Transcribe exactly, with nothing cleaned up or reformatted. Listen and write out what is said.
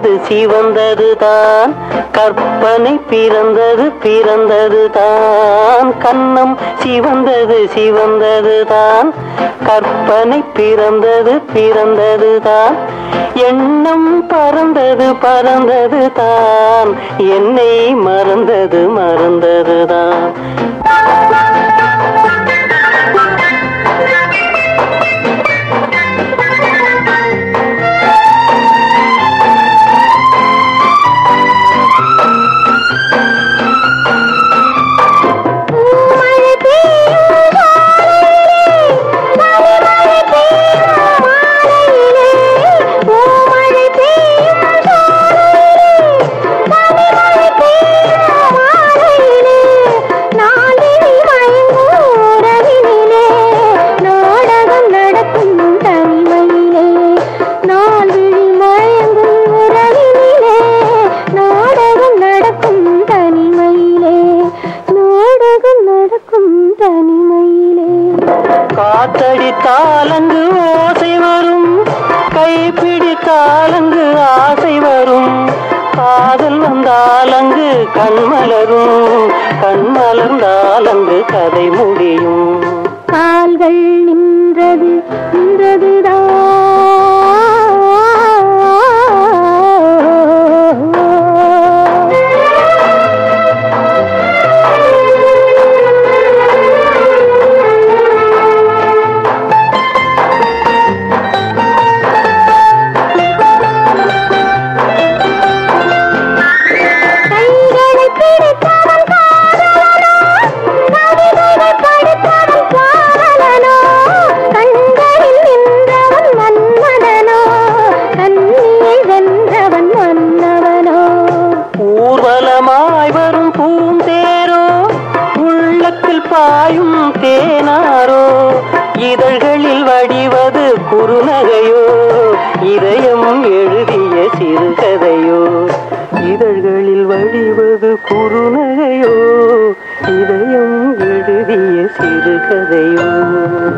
சிவந்தது சிவந்தது தான் கற்பனை பிறந்தது பிறந்தது தான் கன்னம் சிவந்தது சிவந்தது தான் கற்பனை பிறந்தது பிறந்தது தான் எண்ணம் பறந்தது பறந்தது தான் என்னை மறந்தது மறந்தது தான் காத்தடித்தாலங்கு ஓசை வரும் கைப்பிடித்தாலங்கு ஆசை வரும் காதல் வந்தாலங்கு கண்மலரும் கண்மலர்ந்தாலங்கு கதை முடியும் கால்கள் நின்றது நின்றதுதான் பாயும் தேனாரோ இதழ்களில் வடிவது குறுநகையோ இதயம் எழுதிய சிறுகதையோ இதழ்களில் வடிவது குறுநகையோ இதயம் எழுதிய சிறுகதையோ